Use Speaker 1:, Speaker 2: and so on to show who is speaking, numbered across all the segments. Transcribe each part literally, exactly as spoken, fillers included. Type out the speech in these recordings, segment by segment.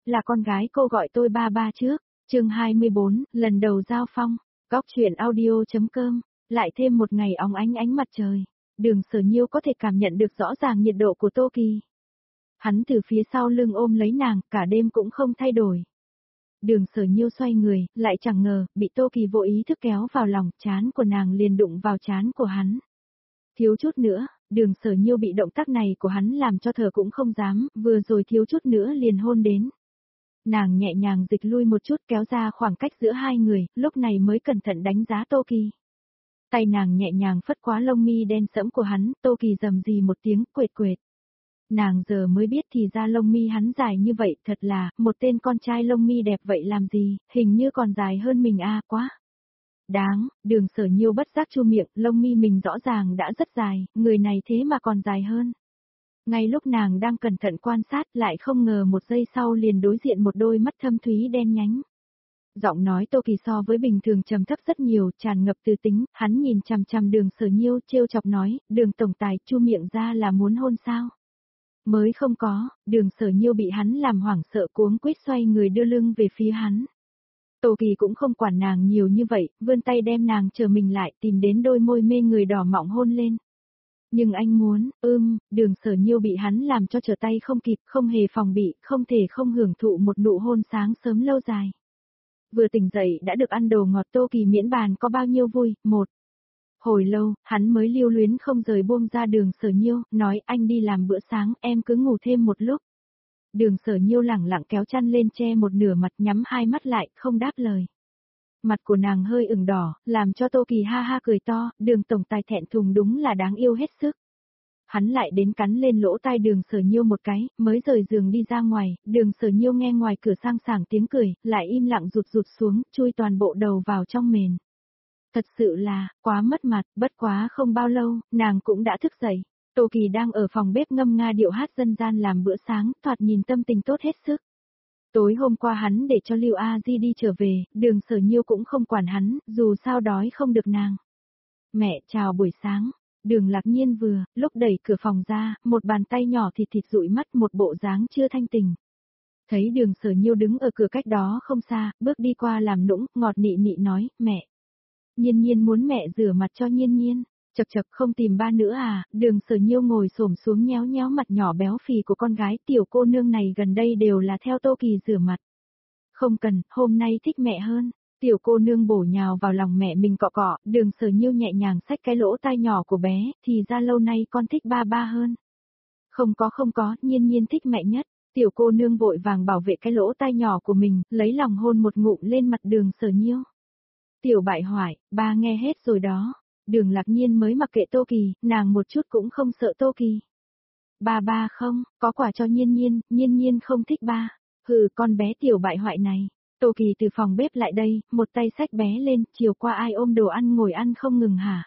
Speaker 1: là con gái cô gọi tôi ba ba trước. Chương hai mươi bốn, lần đầu giao phong. Góc truyện audio.com. Lại thêm một ngày óng ánh ánh mặt trời. Đường Sở Nhiêu có thể cảm nhận được rõ ràng nhiệt độ của Tô Kỳ. Hắn từ phía sau lưng ôm lấy nàng, cả đêm cũng không thay đổi. Đường Sở Nhiêu xoay người, lại chẳng ngờ, bị Tô Kỳ vô ý thức kéo vào lòng, trán của nàng liền đụng vào trán của hắn. Thiếu chút nữa, Đường Sở Nhiêu bị động tác này của hắn làm cho thở cũng không dám, vừa rồi thiếu chút nữa liền hôn đến. Nàng nhẹ nhàng dịch lui một chút kéo ra khoảng cách giữa hai người, lúc này mới cẩn thận đánh giá Tô Kỳ. Tay nàng nhẹ nhàng phất quá lông mi đen sẫm của hắn, Tô Kỳ rầm rì một tiếng, quệt quệt. Nàng giờ mới biết thì ra lông mi hắn dài như vậy, thật là, một tên con trai lông mi đẹp vậy làm gì, hình như còn dài hơn mình a quá. Đáng, Đường Sở Nhiêu bất giác chu miệng, lông mi mình rõ ràng đã rất dài, người này thế mà còn dài hơn. Ngay lúc nàng đang cẩn thận quan sát lại không ngờ một giây sau liền đối diện một đôi mắt thâm thúy đen nhánh. Giọng nói Tô Kỳ so với bình thường trầm thấp rất nhiều, tràn ngập từ tính, hắn nhìn chằm chằm Đường Sở Nhiêu trêu chọc nói, Đường tổng tài chu miệng ra là muốn hôn sao? Mới không có, Đường Sở Nhiêu bị hắn làm hoảng sợ cuống quýt xoay người đưa lưng về phía hắn. Tô Kỳ cũng không quản nàng nhiều như vậy, vươn tay đem nàng chờ mình lại tìm đến đôi môi mê người đỏ mọng hôn lên. Nhưng anh muốn, ưm, Đường Sở Nhiêu bị hắn làm cho trở tay không kịp, không hề phòng bị, không thể không hưởng thụ một nụ hôn sáng sớm lâu dài. Vừa tỉnh dậy đã được ăn đồ ngọt, Tô Kỳ miễn bàn có bao nhiêu vui, một. Hồi lâu, hắn mới lưu luyến không rời buông ra Đường Sở Nhiêu, nói anh đi làm bữa sáng, em cứ ngủ thêm một lúc. Đường Sở Nhiêu lẳng lặng kéo chăn lên che một nửa mặt, nhắm hai mắt lại, không đáp lời. Mặt của nàng hơi ửng đỏ, làm cho Tô Kỳ ha ha cười to, Đường tổng tài thẹn thùng đúng là đáng yêu hết sức. Hắn lại đến cắn lên lỗ tai Đường Sở Nhiêu một cái, mới rời giường đi ra ngoài, Đường Sở Nhiêu nghe ngoài cửa sang sảng tiếng cười, lại im lặng rụt rụt xuống, chui toàn bộ đầu vào trong mền. Thật sự là, quá mất mặt, bất quá không bao lâu, nàng cũng đã thức dậy. Tô Kỳ đang ở phòng bếp ngâm nga điệu hát dân gian làm bữa sáng, thoạt nhìn tâm tình tốt hết sức. Tối hôm qua hắn để cho Lưu A Di đi trở về, Đường Sở Nhiêu cũng không quản hắn, dù sao đói không được nàng. Mẹ chào buổi sáng, Đường Lạc Nhiên vừa, lúc đẩy cửa phòng ra, một bàn tay nhỏ thịt thịt dụi mắt một bộ dáng chưa thanh tình. Thấy Đường Sở Nhiêu đứng ở cửa cách đó không xa, bước đi qua làm nũng, ngọt nị nị nói, mẹ. Nhiên Nhiên muốn mẹ rửa mặt cho Nhiên Nhiên. Chật chật không tìm ba nữa à, Đường Sở Nhiêu ngồi xổm xuống nhéo nhéo mặt nhỏ béo phì của con gái, tiểu cô nương này gần đây đều là theo Tô Kỳ rửa mặt. Không cần, hôm nay thích mẹ hơn. Tiểu cô nương bổ nhào vào lòng mẹ mình cọ cọ, Đường Sở Nhiêu nhẹ nhàng xách cái lỗ tai nhỏ của bé, thì ra lâu nay con thích ba ba hơn. Không có không có, Nhiên Nhiên thích mẹ nhất. Tiểu cô nương vội vàng bảo vệ cái lỗ tai nhỏ của mình, lấy lòng hôn một ngụm lên mặt Đường Sở Nhiêu. Tiểu bại hoại, ba nghe hết rồi đó. Đường Lạc Nhiên mới mặc kệ Tô Kỳ, nàng một chút cũng không sợ Tô Kỳ. Ba ba không, có quà cho Nhiên Nhiên, Nhiên Nhiên không thích ba. Hừ, con bé tiểu bại hoại này. Tô Kỳ từ phòng bếp lại đây, một tay xách bé lên, chiều qua ai ôm đồ ăn ngồi ăn không ngừng hả?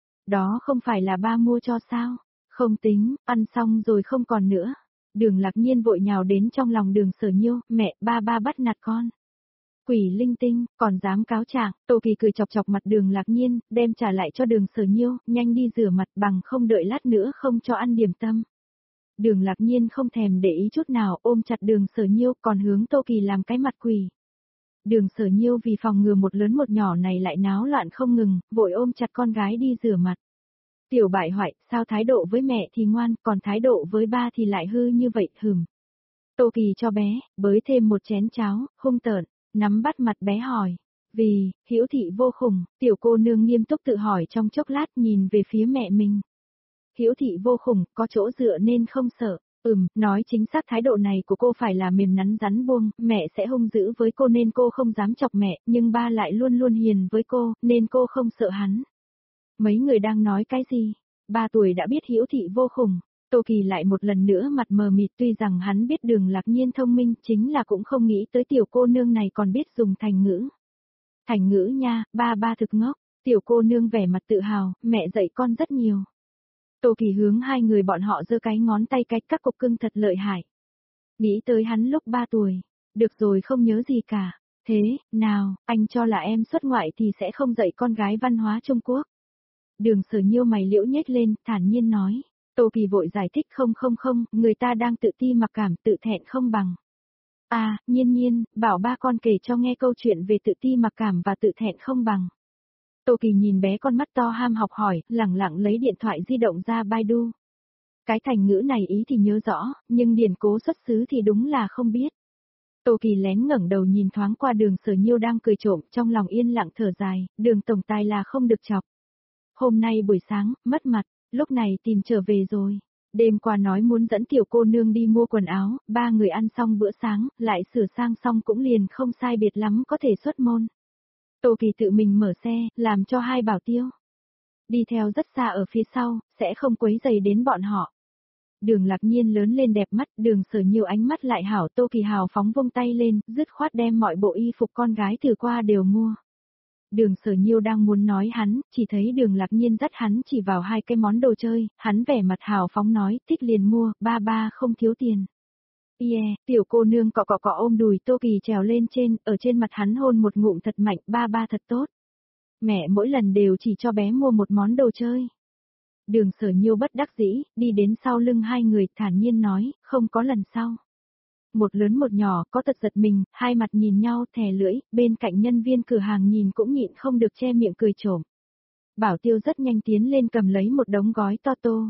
Speaker 1: Đó không phải là ba mua cho sao? Không tính, ăn xong rồi không còn nữa. Đường Lạc Nhiên vội nhào đến trong lòng Đường Sở Nhiêu, mẹ, ba ba bắt nạt con. Quỷ linh tinh, còn dám cáo trạng, Tô Kỳ cười chọc chọc mặt Đường Lạc Nhiên, đem trả lại cho Đường Sở Nhiêu, nhanh đi rửa mặt bằng không đợi lát nữa không cho ăn điểm tâm. Đường Lạc Nhiên không thèm để ý chút nào, ôm chặt Đường Sở Nhiêu còn hướng Tô Kỳ làm cái mặt quỷ. Đường Sở Nhiêu vì phòng ngừa một lớn một nhỏ này lại náo loạn không ngừng, vội ôm chặt con gái đi rửa mặt. Tiểu bại hoại, sao thái độ với mẹ thì ngoan, còn thái độ với ba thì lại hư như vậy, hừm. Tô Kỳ cho bé, bới thêm một chén cháo, hung tợn. Nắm bắt mặt bé hỏi, vì, Hữu Thị vô khủng, tiểu cô nương nghiêm túc tự hỏi trong chốc lát nhìn về phía mẹ mình. Hữu Thị vô khủng, có chỗ dựa nên không sợ, ừm, nói chính xác thái độ này của cô phải là mềm nắn rắn buông, mẹ sẽ hung dữ với cô nên cô không dám chọc mẹ, nhưng ba lại luôn luôn hiền với cô, nên cô không sợ hắn. Mấy người đang nói cái gì? Ba tuổi đã biết Hữu Thị vô khủng. Tô Kỳ lại một lần nữa mặt mờ mịt, tuy rằng hắn biết Đường Lạc Nhiên thông minh, chính là cũng không nghĩ tới tiểu cô nương này còn biết dùng thành ngữ. Thành ngữ nha, ba ba thực ngốc, tiểu cô nương vẻ mặt tự hào, mẹ dạy con rất nhiều. Tô Kỳ hướng hai người bọn họ giơ cái ngón tay cách các cục cưng thật lợi hại. Nghĩ tới hắn lúc ba tuổi, được rồi không nhớ gì cả, thế, nào, anh cho là em xuất ngoại thì sẽ không dạy con gái văn hóa Trung Quốc. Đường Sở Nhiêu mày liễu nhếch lên, thản nhiên nói. Tô Kỳ vội giải thích không không không, người ta đang tự ti mặc cảm tự thẹn không bằng. À, Nhiên Nhiên, bảo ba con kể cho nghe câu chuyện về tự ti mặc cảm và tự thẹn không bằng. Tô Kỳ nhìn bé con mắt to ham học hỏi, lẳng lặng lấy điện thoại di động ra Baidu. Cái thành ngữ này ý thì nhớ rõ, nhưng điển cố xuất xứ thì đúng là không biết. Tô Kỳ lén ngẩng đầu nhìn thoáng qua Đường Sở Nhiêu đang cười trộm, trong lòng yên lặng thở dài, Đường tổng tài là không được chọc. Hôm nay buổi sáng, mất mặt, lúc này tìm trở về rồi. Đêm qua nói muốn dẫn tiểu cô nương đi mua quần áo, ba người ăn xong bữa sáng, lại sửa sang xong cũng liền không sai biệt lắm có thể xuất môn. Tô Kỳ tự mình mở xe, làm cho hai bảo tiêu đi theo rất xa ở phía sau, sẽ không quấy rầy đến bọn họ. Đường Lạc Nhiên lớn lên đẹp mắt, Đường Sở Nhiêu ánh mắt lại hảo, Tô Kỳ hào phóng vung tay lên, dứt khoát đem mọi bộ y phục con gái từ qua đều mua. Đường Sở Nhiêu đang muốn nói hắn, chỉ thấy Đường Lạc Nhiên dắt hắn chỉ vào hai cái món đồ chơi, hắn vẻ mặt hào phóng nói, thích liền mua, ba ba không thiếu tiền. Yeah, tiểu cô nương cọ cọ cọ ôm đùi Tô Kỳ trèo lên trên, ở trên mặt hắn hôn một ngụm thật mạnh, ba ba thật tốt. Mẹ mỗi lần đều chỉ cho bé mua một món đồ chơi. Đường Sở Nhiêu bất đắc dĩ, đi đến sau lưng hai người, thản nhiên nói, không có lần sau. Một lớn một nhỏ, có tật giật mình, hai mặt nhìn nhau thè lưỡi, bên cạnh nhân viên cửa hàng nhìn cũng nhịn không được che miệng cười trộm. Bảo tiêu rất nhanh tiến lên cầm lấy một đống gói to tô.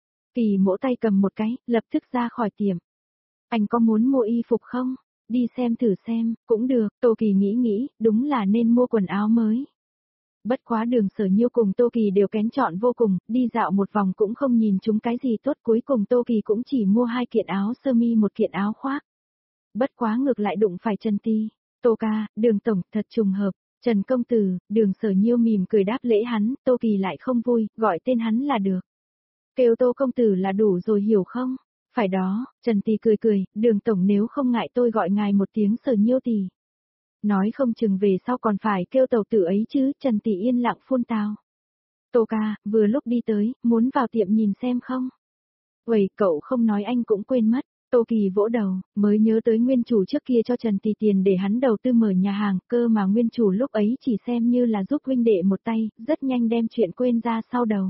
Speaker 1: Kỳ mỗ tay cầm một cái, lập tức ra khỏi tiệm. Anh có muốn mua y phục không? Đi xem thử xem, cũng được, Tô Kỳ nghĩ nghĩ, đúng là nên mua quần áo mới. Bất quá Đường Sở Nhiêu cùng Tô Kỳ đều kén chọn vô cùng, đi dạo một vòng cũng không nhìn chúng cái gì tốt, cuối cùng Tô Kỳ cũng chỉ mua hai kiện áo sơ mi một kiện áo khoác. Bất quá ngược lại đụng phải Trần Ti. Tô ca, Đường tổng, thật trùng hợp. Trần công tử, Đường Sở Nhiêu mỉm cười đáp lễ hắn, Tô Kỳ lại không vui, gọi tên hắn là được. Kêu Tô công tử là đủ rồi hiểu không? Phải đó, Trần Ti cười cười, Đường tổng nếu không ngại tôi gọi ngài một tiếng Sở Nhiêu tỷ. Nói không chừng về sau còn phải kêu tàu tử ấy chứ, Trần Tỷ yên lặng phun tào. Tô ca, vừa lúc đi tới, muốn vào tiệm nhìn xem không? Uầy, cậu không nói anh cũng quên mất. Tô Kỳ vỗ đầu, mới nhớ tới nguyên chủ trước kia cho Trần Tỷ tiền để hắn đầu tư mở nhà hàng, cơ mà nguyên chủ lúc ấy chỉ xem như là giúp huynh đệ một tay, rất nhanh đem chuyện quên ra sau đầu.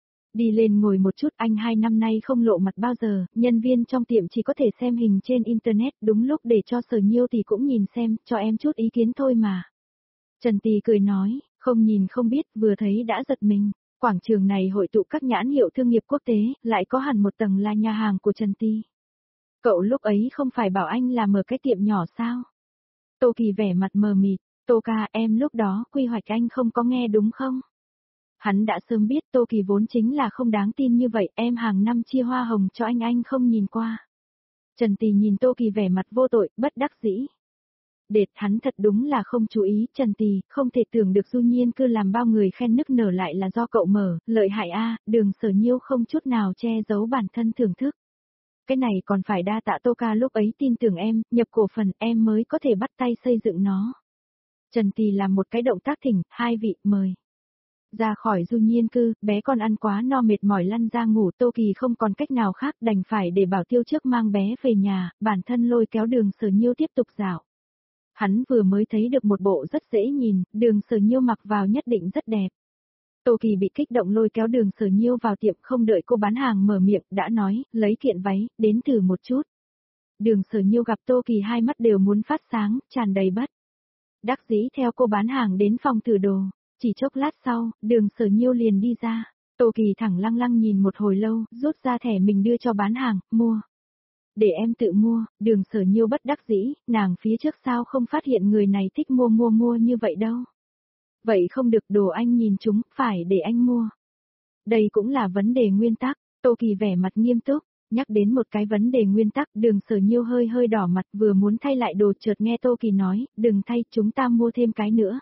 Speaker 1: Đi lên ngồi một chút, anh hai năm nay không lộ mặt bao giờ, nhân viên trong tiệm chỉ có thể xem hình trên internet, đúng lúc để cho Sở Nhiêu thì cũng nhìn xem, cho em chút ý kiến thôi mà. Trần Tì cười nói, không nhìn không biết, vừa thấy đã giật mình. Quảng trường này hội tụ các nhãn hiệu thương nghiệp quốc tế, lại có hẳn một tầng là nhà hàng của Trần Tì. Cậu lúc ấy không phải bảo anh là mở cái tiệm nhỏ sao? Tô Kỳ vẻ mặt mờ mịt, Tô ca em lúc đó quy hoạch anh không có nghe đúng không? Hắn đã sớm biết Tô Kỳ vốn chính là không đáng tin như vậy, em hàng năm chia hoa hồng cho anh anh không nhìn qua. Trần Tì nhìn Tô Kỳ vẻ mặt vô tội, bất đắc dĩ. Đệt hắn thật đúng là không chú ý, Trần Tì, không thể tưởng được Du Nhiên cứ làm bao người khen nức nở lại là do cậu mở, lợi hại a, Đường Sở Nhiêu không chút nào che giấu bản thân thưởng thức. Cái này còn phải đa tạ Tô ca lúc ấy tin tưởng em, nhập cổ phần em mới có thể bắt tay xây dựng nó. Trần Tì làm một cái động tác thỉnh, hai vị, mời. Ra khỏi Du Nhiên cư, bé con ăn quá no mệt mỏi lăn ra ngủ, Tô Kỳ không còn cách nào khác đành phải để bảo tiêu trước mang bé về nhà, bản thân lôi kéo Đường Sở Nhiêu tiếp tục dạo. Hắn vừa mới thấy được một bộ rất dễ nhìn, Đường Sở Nhiêu mặc vào nhất định rất đẹp. Tô Kỳ bị kích động lôi kéo Đường Sở Nhiêu vào tiệm, không đợi cô bán hàng mở miệng, đã nói, lấy kiện váy, đến thử một chút. Đường Sở Nhiêu gặp Tô Kỳ hai mắt đều muốn phát sáng, tràn đầy bất đắc dĩ theo cô bán hàng đến phòng thử đồ. Chỉ chốc lát sau, Đường Sở Nhiêu liền đi ra. Tô Kỳ thẳng lăng lăng nhìn một hồi lâu, rút ra thẻ mình đưa cho bán hàng, mua. Để em tự mua, Đường Sở Nhiêu bất đắc dĩ, nàng phía trước sao không phát hiện người này thích mua mua mua như vậy đâu. Vậy không được, đồ anh nhìn chúng, phải để anh mua. Đây cũng là vấn đề nguyên tắc, Tô Kỳ vẻ mặt nghiêm túc, nhắc đến một cái vấn đề nguyên tắc, Đường Sở Nhiêu hơi hơi đỏ mặt vừa muốn thay lại đồ chợt nghe Tô Kỳ nói, đừng thay, chúng ta mua thêm cái nữa.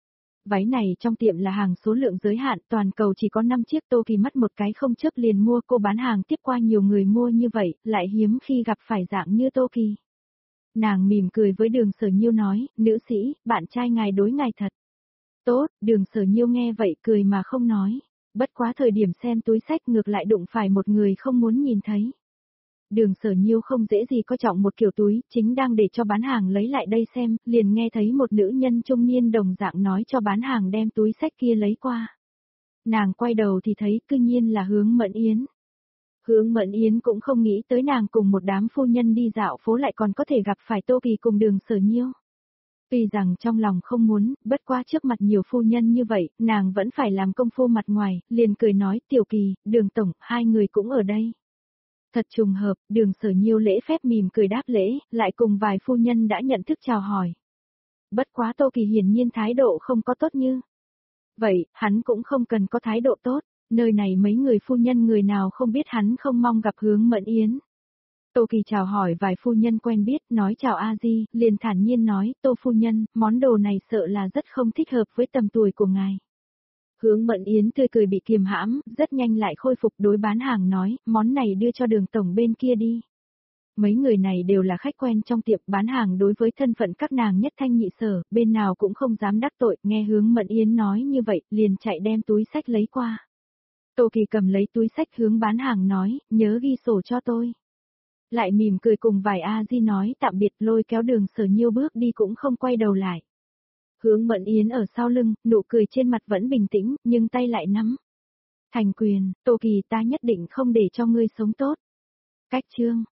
Speaker 1: Váy này trong tiệm là hàng số lượng giới hạn, toàn cầu chỉ có năm chiếc, Tô Kỳ mắt một cái không chớp liền mua, cô bán hàng tiếp qua nhiều người mua như vậy, lại hiếm khi gặp phải dạng như Tô Kỳ. Nàng mỉm cười với Đường Sở Nhiêu nói, nữ sĩ, bạn trai ngài đối ngài thật tốt, Đường Sở Nhiêu nghe vậy cười mà không nói, bất quá thời điểm xem túi xách ngược lại đụng phải một người không muốn nhìn thấy. Đường Sở Nhiêu không dễ gì coi trọng một kiểu túi, chính đang để cho bán hàng lấy lại đây xem, liền nghe thấy một nữ nhân trung niên đồng dạng nói cho bán hàng đem túi xách kia lấy qua. Nàng quay đầu thì thấy cư nhiên là Hướng Mẫn Yến. Hướng Mẫn Yến cũng không nghĩ tới nàng cùng một đám phu nhân đi dạo phố lại còn có thể gặp phải Tô Kỳ cùng Đường Sở Nhiêu. Tuy rằng trong lòng không muốn, bất quá trước mặt nhiều phu nhân như vậy, nàng vẫn phải làm công phu mặt ngoài, liền cười nói Tiểu Kỳ, Đường Tổng, hai người cũng ở đây. Thật trùng hợp, Đường Sở Nhiêu lễ phép mỉm cười đáp lễ, lại cùng vài phu nhân đã nhận thức chào hỏi. Bất quá Tô Kỳ hiển nhiên thái độ không có tốt như. Vậy, hắn cũng không cần có thái độ tốt, nơi này mấy người phu nhân người nào không biết hắn không mong gặp Hướng Mẫn Yến. Tô Kỳ chào hỏi vài phu nhân quen biết, nói chào A Di, liền thản nhiên nói, Tô phu nhân, món đồ này sợ là rất không thích hợp với tầm tuổi của ngài. Hướng Mẫn Yến tươi cười bị kiềm hãm, rất nhanh lại khôi phục đối bán hàng nói, món này đưa cho Đường Tổng bên kia đi. Mấy người này đều là khách quen trong tiệm bán hàng đối với thân phận các nàng nhất thanh nhị sở, bên nào cũng không dám đắc tội, nghe Hướng Mẫn Yến nói như vậy, liền chạy đem túi sách lấy qua. Tô Kỳ cầm lấy túi sách hướng bán hàng nói, nhớ ghi sổ cho tôi. Lại mỉm cười cùng vài A Di nói tạm biệt, lôi kéo Đường Sở Nhiêu bước đi cũng không quay đầu lại. Hướng Mẫn Yến ở sau lưng, nụ cười trên mặt vẫn bình tĩnh, nhưng tay lại nắm. Thành quyền, Tô Kỳ ta nhất định không để cho ngươi sống tốt. Cách chương.